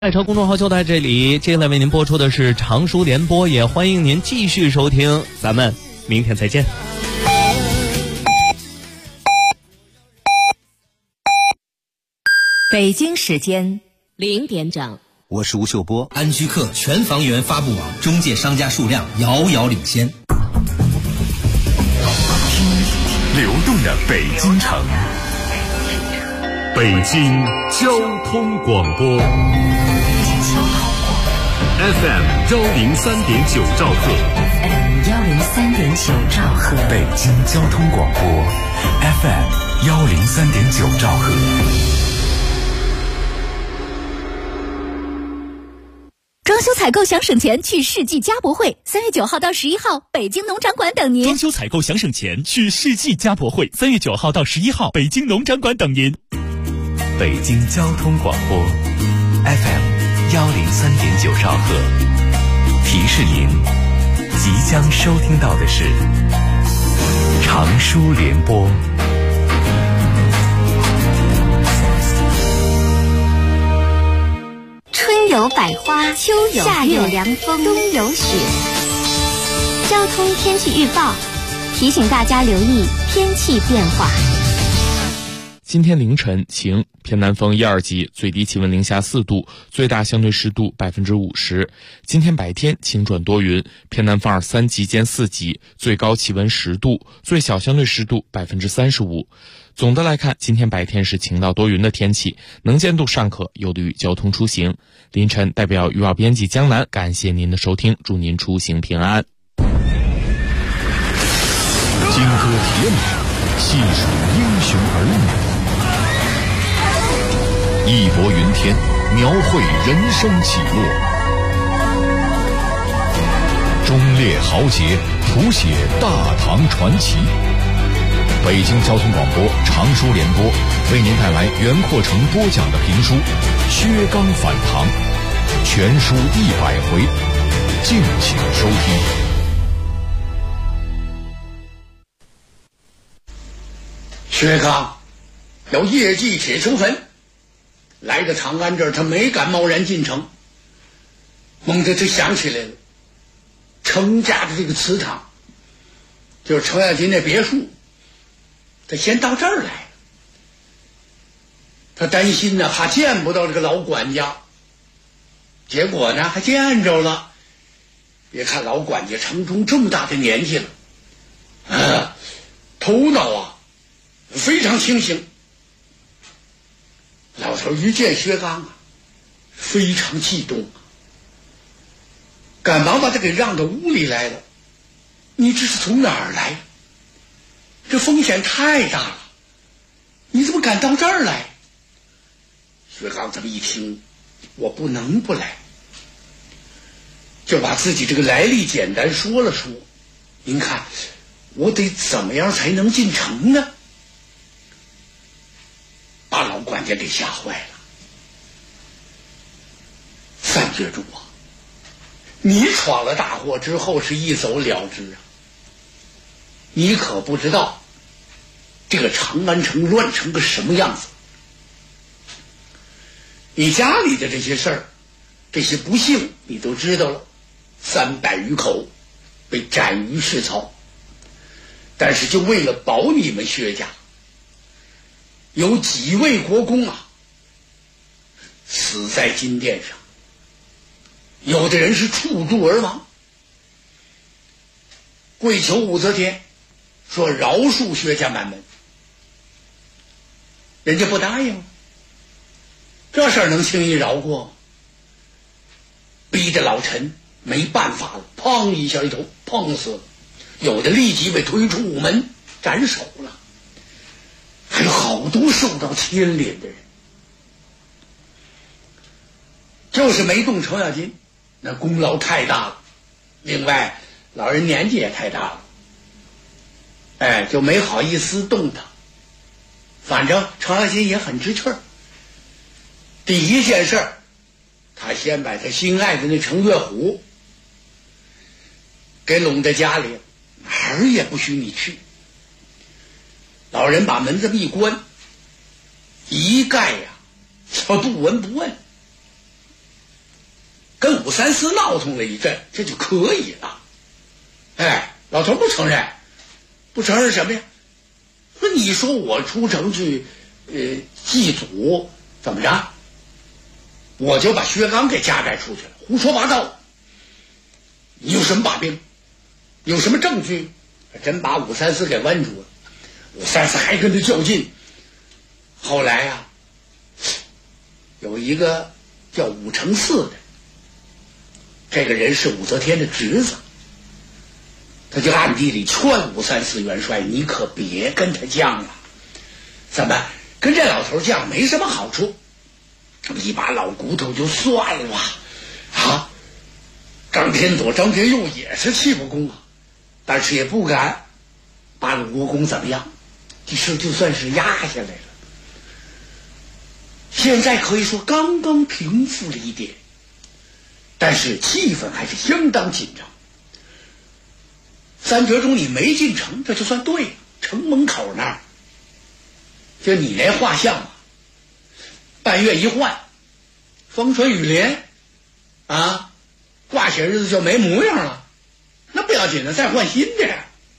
爱超公众号就在这里，接下来为您播出的是长书联播，也欢迎您继续收听，咱们明天再见。 北京时间0点整， 我是吴秀波。 安居客全房源发布网中介商家数量遥遥领先。 流动的北京城，北京交通广播 FM 103.9兆赫， 103.9兆赫， 北京交通广播 FM 103.9兆赫。 装修采购想省钱，去世纪家博会，3月9号到11号，北京农场馆等您。 装修采购想省钱，去世纪家博会，3月9号到11号，北京农场馆等您。 北京交通广播 FM 103.9兆赫，提示您，即将收听到的是长书联播。 春有百花，秋有夏有凉风，冬有雪。交通天气预报提醒大家留意天气变化。 今天凌晨晴，偏南风1、2级，最低气温零下4度，最大相对湿度50%。今天白天晴转多云，偏南风2、3级兼4级，最高气温10度，最小相对湿度35%。总的来看，今天白天是晴到多云的天气，能见度尚可，有利于交通出行。凌晨代表预报编辑江南，感谢您的收听，祝您出行平安。 金戈铁马，细数英雄儿女。义薄云天，描绘人生起落；忠烈豪杰，谱写大唐传奇。北京交通广播长书联播为您带来袁阔成播讲的评书《薛刚反唐》，全书100回，敬请收听。 薛刚有业绩铁成分，来到长安这儿，他没敢贸然进城。猛地他想起来了，程家的这个祠堂，就是程咬金那别墅，他先到这儿来了。他担心呢，怕见不到这个老管家，结果呢还见着了。别看老管家程中这么大的年纪了，头脑啊非常清醒。老头一见薛刚啊，非常激动，赶忙把他给让到屋里来了。你这是从哪儿来？这风险太大了，你怎么敢到这儿来？薛刚这么一听，我不能不来，就把自己这个来历简单说了说。您看我得怎么样才能进城呢？把老管家给吓坏了。三绝主啊，你闯了大祸之后是一走了之啊，你可不知道这个长安城乱成个什么样子。你家里的这些事儿，这些不幸你都知道了，300余口被斩于市曹。但是就为了保你们薛家，有几位国公啊死在金殿上，有的人是触柱而亡。跪求武则天说饶恕薛家满门，人家不答应，这事儿能轻易饶过？逼着老臣没办法了，砰一下一头碰死了，有的立即被推出午门斩首了，还有好多受到牵连的人。就是没动程咬金，那功劳太大了，另外老人年纪也太大了，就没好意思动他。反正程咬金也很知趣儿。第一件事，他先把他心爱的那程月虎给拢在家里，哪儿也不许你去。老人把门这么一关，一概呀，不闻不问。 武三思闹腾了一阵，这就可以了。哎，老头不承认，不承认什么呀？说你说我出城去祭祖怎么着，我就把薛刚给夹带出去了，胡说八道。你有什么把柄？有什么证据？真把武三思给问住了。武三思还跟他较劲。后来啊，有一个叫武承嗣的，这个人是武则天的侄子，他就暗地里劝武三思元帅，你可别跟他犟了，怎么跟这老头犟没什么好处，一把老骨头就算了啊。张天佐、张天佑也是气不公啊，但是也不敢把鲁国公怎么样，这事就算是压下来了。现在可以说刚刚平复了一点，但是气氛还是相当紧张。三绝中你没进城，这就算对了。城门口那儿，就你那画像啊，半月一换，风吹雨连啊，挂些日子就没模样了，那不要紧的，再换新的。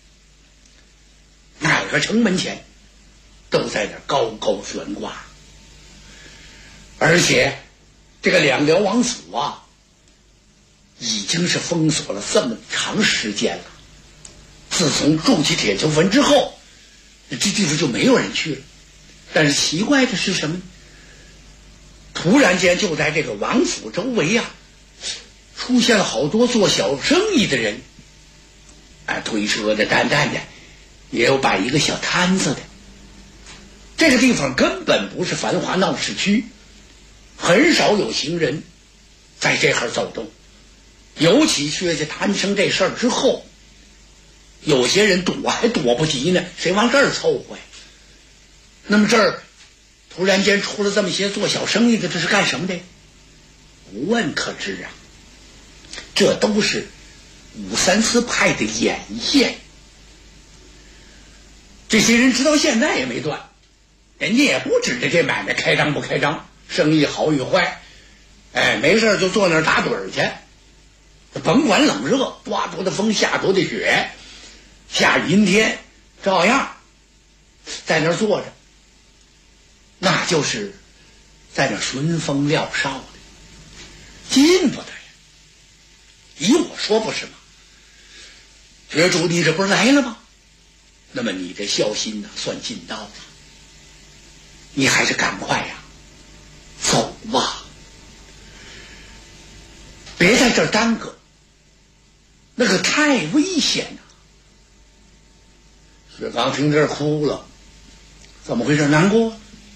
哪个城门前都在那高高悬挂，而且这个两辽王府啊，已经是封锁了这么长时间了。自从筑起铁球坟之后，这地方就没有人去了。但是奇怪的是什么呢？突然间就在这个王府周围啊，出现了好多做小生意的人，推车的、担担的，也有摆一个小摊子的。这个地方根本不是繁华闹市区，很少有行人在这儿走动。尤其薛家摊生这事儿之后，有些人躲还躲不及呢，谁往这儿凑合呀？那么这儿突然间出了这么些做小生意的，这是干什么的？不问可知啊，这都是武三思派的眼线。这些人直到现在也没断，人家也不指着这买卖开张不开张，生意好与坏，没事就坐那儿打盹去，甭管冷热，刮多的风，下多的雪，下雨阴天，照样在那儿坐着，那就是在那顺风料哨的，进不得呀。依我说不是吗？觉主你这不是来了吗？那么你的孝心呢，算尽到了，你还是赶快呀，走吧，别在这儿耽搁，那个太危险了。薛刚听这儿哭了，怎么回事？难过？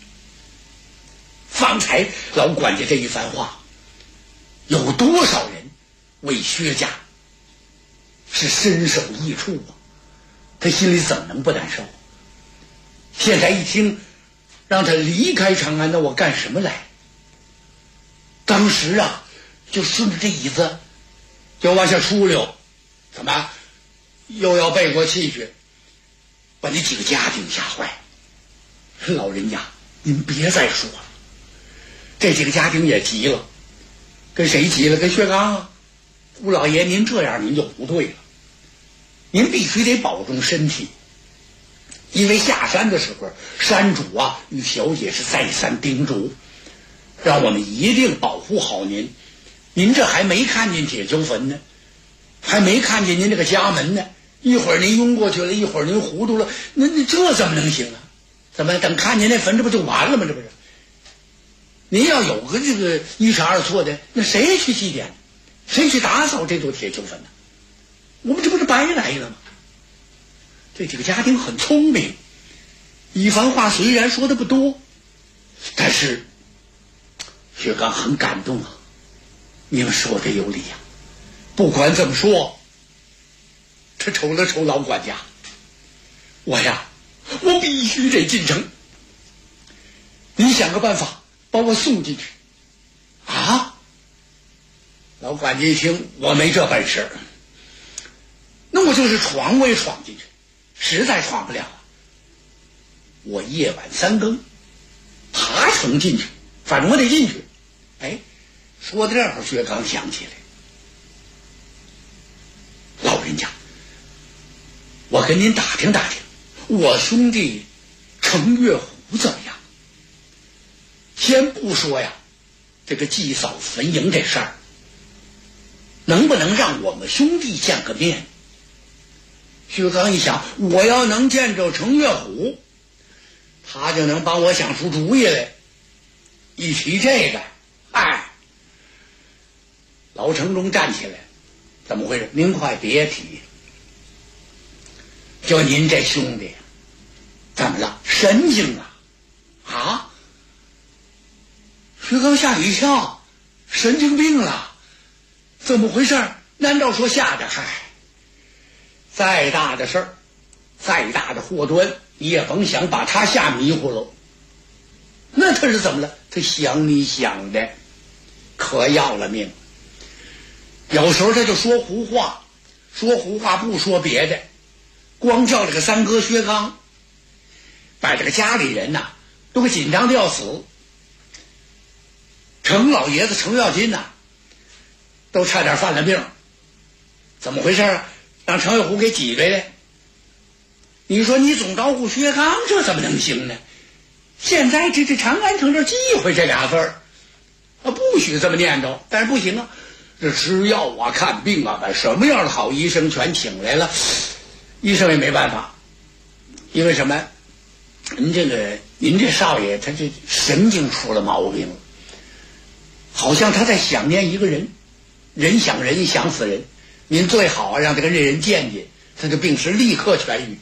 方才老管家这一番话，有多少人为薛家是身首异处啊？他心里怎么能不难受？现在一听让他离开长安，那我干什么来？当时啊，就顺着这椅子就往下出溜，怎么又要背过气去，把那几个家庭吓坏。老人家您别再说了。这几个家庭也急了，跟谁急了？跟薛刚啊。吴老爷您这样您就不对了，您必须得保重身体，因为下山的时候山主啊与小姐是再三叮嘱，让我们一定保护好您。您这还没看见铁球坟呢，还没看见您这个家门呢，一会儿您晕过去了，一会儿您糊涂了，那这怎么能行啊？怎么等看见那坟，这不就完了吗？这不是？您要有个这个一差二错的，那谁去祭奠？谁去打扫这座铁球坟呢？我们这不是白来了吗？这几个家庭很聪明，一番话虽然说的不多，但是薛刚很感动啊。你们说的有理啊。不管怎么说，他瞅了瞅老管家，我必须得进城，你想个办法把我送进去啊。老管家一听，我没这本事，那我就是闯我也闯进去，实在闯不了啊，我夜晚3更爬城进去，反正我得进去。 说到这儿，薛刚想起来，老人家，我跟您打听打听，我兄弟程月虎怎么样？先不说呀，这个祭扫坟茔这事儿，能不能让我们兄弟见个面？薛刚一想，我要能见着程月虎，他就能帮我想出主意来。一提这个，老程中站起来，怎么回事？您快别提，就您这兄弟怎么了？神经啊！薛刚吓一跳，神经病了？怎么回事？难道说吓着？再大的事儿，再大的祸端，你也甭想把他吓迷糊了。那他是怎么了？他想你想的可要了命。有时候他就说胡话，说胡话不说别的，光叫这个三哥薛刚，把这个家里人呐都给紧张的要死。程老爷子程咬金都差点犯了病。怎么回事啊？让程月虎给挤兑了。你说你总招呼薛刚，这怎么能行呢？现在这长安城这忌讳这俩字儿，不许这么念叨。但是不行啊，这吃药啊、看病啊，把什么样的好医生全请来了，医生也没办法。因为什么？您这少爷他这神经出了毛病了，好像他在想念一个人，人想人想死人。您最好让他跟这人见见，他的病是立刻痊愈。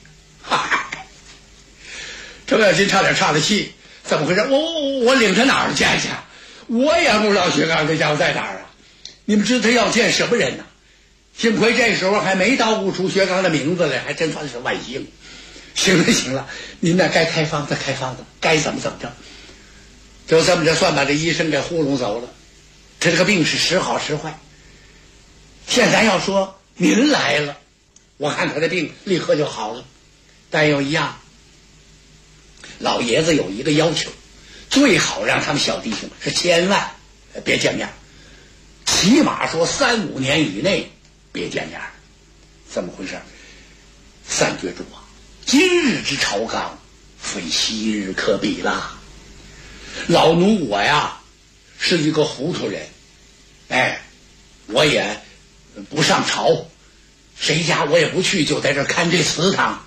程咬金差点岔了气，怎么回事？我领他哪儿见去？我也不知道薛刚这家伙在哪儿啊！你们知道他要见什么人呢？幸亏这时候还没叨咕出薛刚的名字来，还真算是万幸。行了，您那该开方子开方子，该怎么着，就这么着算把这医生给糊弄走了。他这个病是时好时坏。现在要说您来了，我看他的病立刻就好了。但有一样，老爷子有一个要求，最好让他们小弟兄是千万别见面，起码说3-5年以内别见面。怎么回事？三绝主啊，今日之朝纲非昔日可比啦。老奴我呀是一个糊涂人，我也不上朝，谁家我也不去，就在这看这祠堂。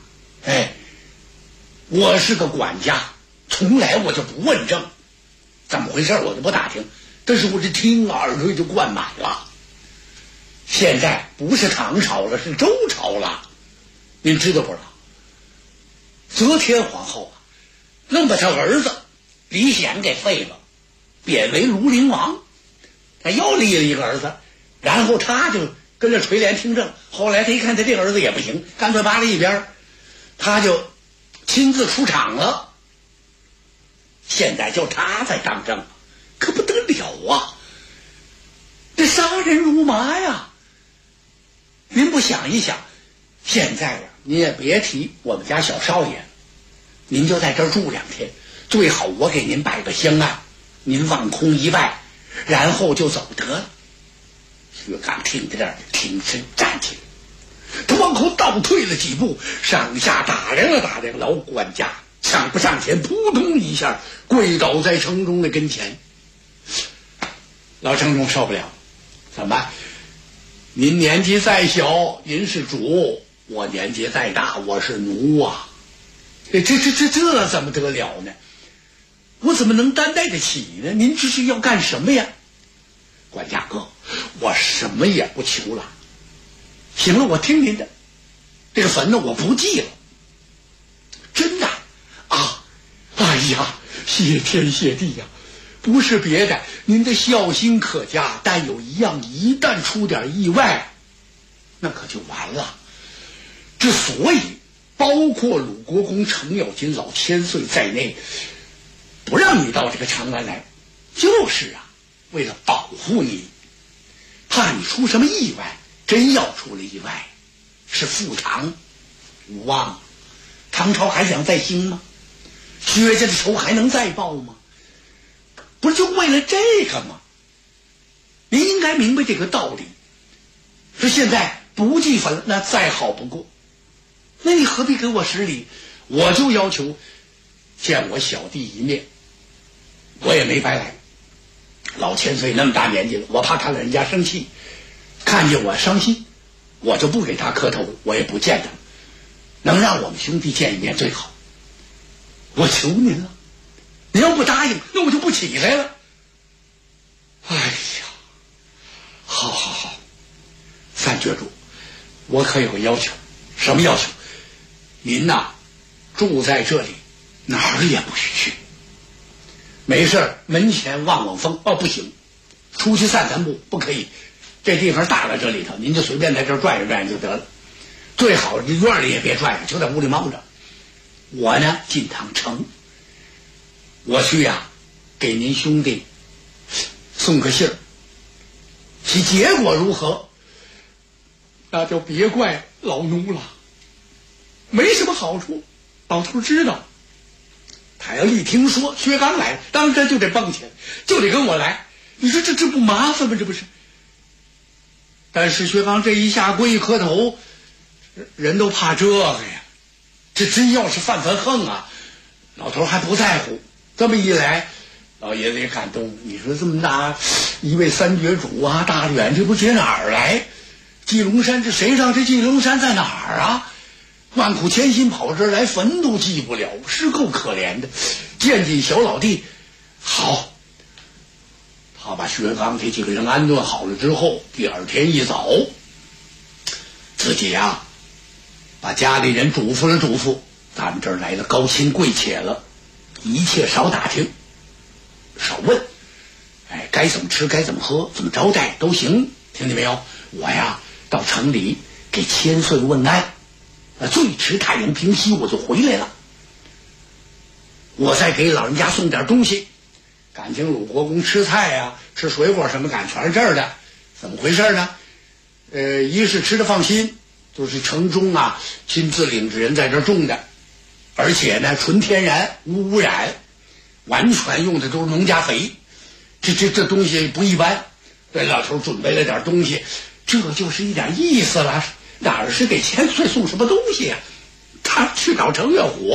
我是个管家，从来我就不问政，怎么回事我就不打听，但是我这听耳朵就灌满了。现在不是唐朝了，是周朝了，您知道不知道？则天皇后愣把他儿子李显给废了，贬为庐陵王，他又立了一个儿子，然后他就跟着垂帘听政。后来他一看他这个儿子也不行，干脆扒了一边，他就亲自出场了。现在就他在当政，可不得了啊！这杀人如麻呀！您不想一想，现在您也别提我们家小少爷了，您就在这儿住2天，最好我给您摆个香案，您望空一拜，然后就走得了。薛刚听在这儿，挺身站起来，他往后倒退了几步，上下打量了老管家，上不上前，扑通一下跪倒在程中的跟前。老程中受不了，怎么？您年纪再小，您是主；我年纪再大，我是奴啊！这怎么得了呢？我怎么能担待得起呢？您这是要干什么呀？管家哥，我什么也不求了。行了，我听您的，这个坟呢我不祭了。真的啊？哎呀，谢天谢地呀！不是别的，您的孝心可嘉，但有一样，一旦出点意外，那可就完了。之所以包括鲁国公程咬金老千岁在内，不让你到这个长安来，就是为了保护你，怕你出什么意外。真要出了意外，是覆唐无望，唐朝还想再兴吗？薛家的仇还能再报吗？不是就为了这个吗？ 您应该明白这个道理。说现在不祭坟那再好不过，那你何必给我施礼？我就要求见我小弟一面，我也没白来。老千岁那么大年纪了，我怕他老人家生气，看见我伤心，我就不给他磕头，我也不见他，能让我们兄弟见一面最好。我求您了，您要不答应，那我就不起来了。哎呀，好好好，三绝主，我可有个要求。什么要求？您呐，住在这里，哪儿也不许去。没事门前望望风，不行，出去散散步不可以。这地方大了，这里头您就随便在这儿转悠转悠就得了，最好这院里也别转悠，就在屋里猫着。我呢进趟城，我去呀，给您兄弟送个信儿，其结果如何，那就别怪老奴了，没什么好处。老头知道，他要一听说薛刚来了，当时就得蹦起来，就得跟我来。你说这不麻烦吗？这不是？但是薛刚这一下跪磕头，人都怕这个呀。这真要是犯横啊，老头还不在乎。这么一来，老爷子也感动。你说这么大一位三绝主啊，大远这不解哪儿来？祭龙山，这谁让这祭龙山在哪儿啊？万苦千辛跑这儿来，坟都祭不了，是够可怜的。见见小老弟，好。他把薛刚这几个人安顿好了之后，第二天一早，自己呀，把家里人嘱咐了嘱咐，咱们这儿来了高亲贵且了，一切少打听，少问，该怎么吃，该怎么喝，怎么招待都行，听见没有？我呀，到城里给千岁问安，最迟太阳平西我就回来了。我再给老人家送点东西，感情鲁国公吃菜呀、吃水果什么感全是这儿的，怎么回事呢？一是吃的放心，就是城中啊亲自领着人在这儿种的，而且呢纯天然无污染，完全用的都是农家肥，这东西不一般。这老头准备了点东西，这就是一点意思了。哪儿是给千岁送什么东西啊？他去找程月虎，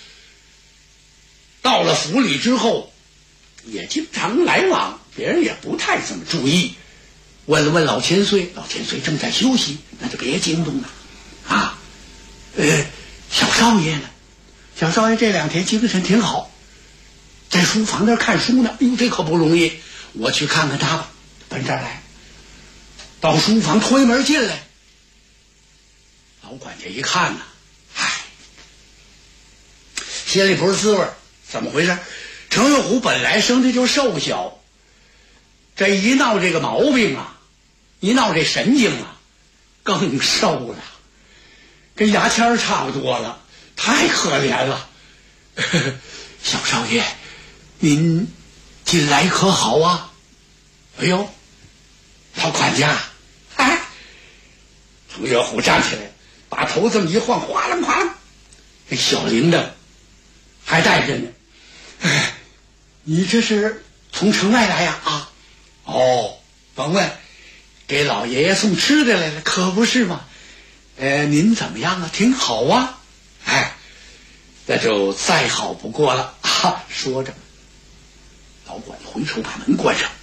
到了府里之后也经常来往，别人也不太怎么注意。问了问老千岁，老千岁正在休息，那就别惊动了啊。小少爷呢？小少爷这两天精神挺好，在书房那儿看书呢。哎呦，这可不容易，我去看看他吧。奔这儿来，到书房推门进来，老管家一看呢，心里不是滋味。怎么回事？程月虎本来生的就瘦小，这一闹这个毛病啊，一闹这神经啊，更瘦了，跟牙签差不多了，太可怜了。小少爷，您近来可好啊？哎呦，老管家，程月虎站起来，把头这么一晃，哗啦哗啦，这小铃铛还带着呢。你这是从城外来呀？甭问，给老爷爷送吃的来了，可不是吗？您怎么样啊？挺好啊。那就再好不过了啊！说着，老管家回手把门关上。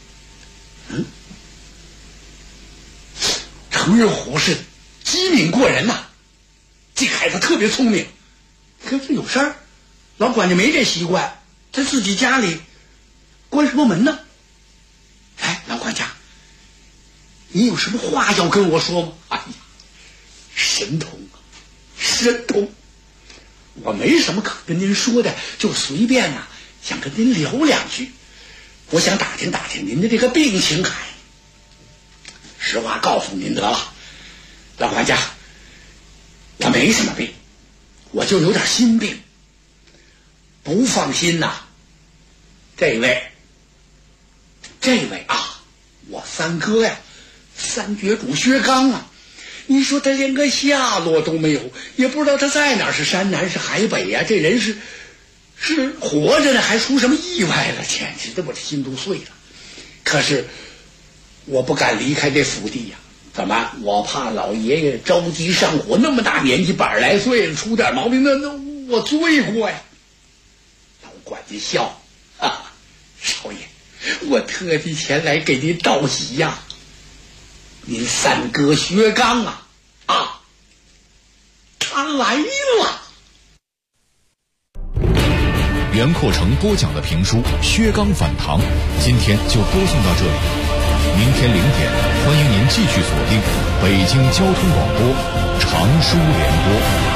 程月虎是机敏过人呐，这孩子特别聪明。可是有事儿，老管家没这习惯，在自己家里关什么门呢？老管家，你有什么话要跟我说吗？神通啊，神通！我没什么可跟您说的，就随便想跟您聊两句。我想打听打听您的这个病情。实话告诉您得了，老管家，我没什么病，我就有点心病。不放心这位啊，我三哥呀，三绝主薛刚啊，你说他连个下落都没有，也不知道他在哪儿，是山南是海北呀，这人是活着呢，还出什么意外了？简直的我这心都碎了。可是我不敢离开这府邸呀。怎么？我怕老爷爷着急上火，那么大年纪，100来岁了，出点毛病，那我罪过呀。老管家笑，少爷，我特地前来给您道喜呀。您三哥薛刚他来了。 袁阔成播讲的评书《薛刚反唐》，今天就播送到这里。明天0点，欢迎您继续锁定北京交通广播常书联播。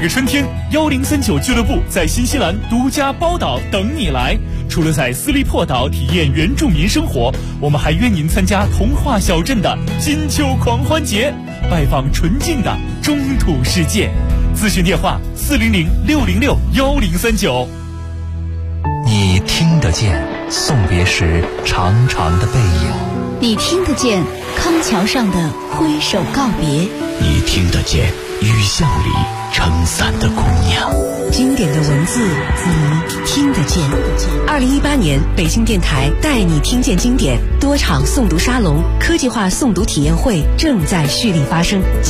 个春天，1039俱乐部在新西兰独家包岛等你来。除了在斯利珀岛体验原住民生活，我们还约您参加童话小镇的金秋狂欢节，拜访纯净的中土世界。咨询电话400-606-1039。 你听得见送别时长长的背影， 你听得见康桥上的挥手告别， 你听得见雨巷里撑伞的姑娘。 经典的文字你听得见。2018年北京电台带你听见经典多场诵读沙龙、科技化诵读体验会正在蓄力发生。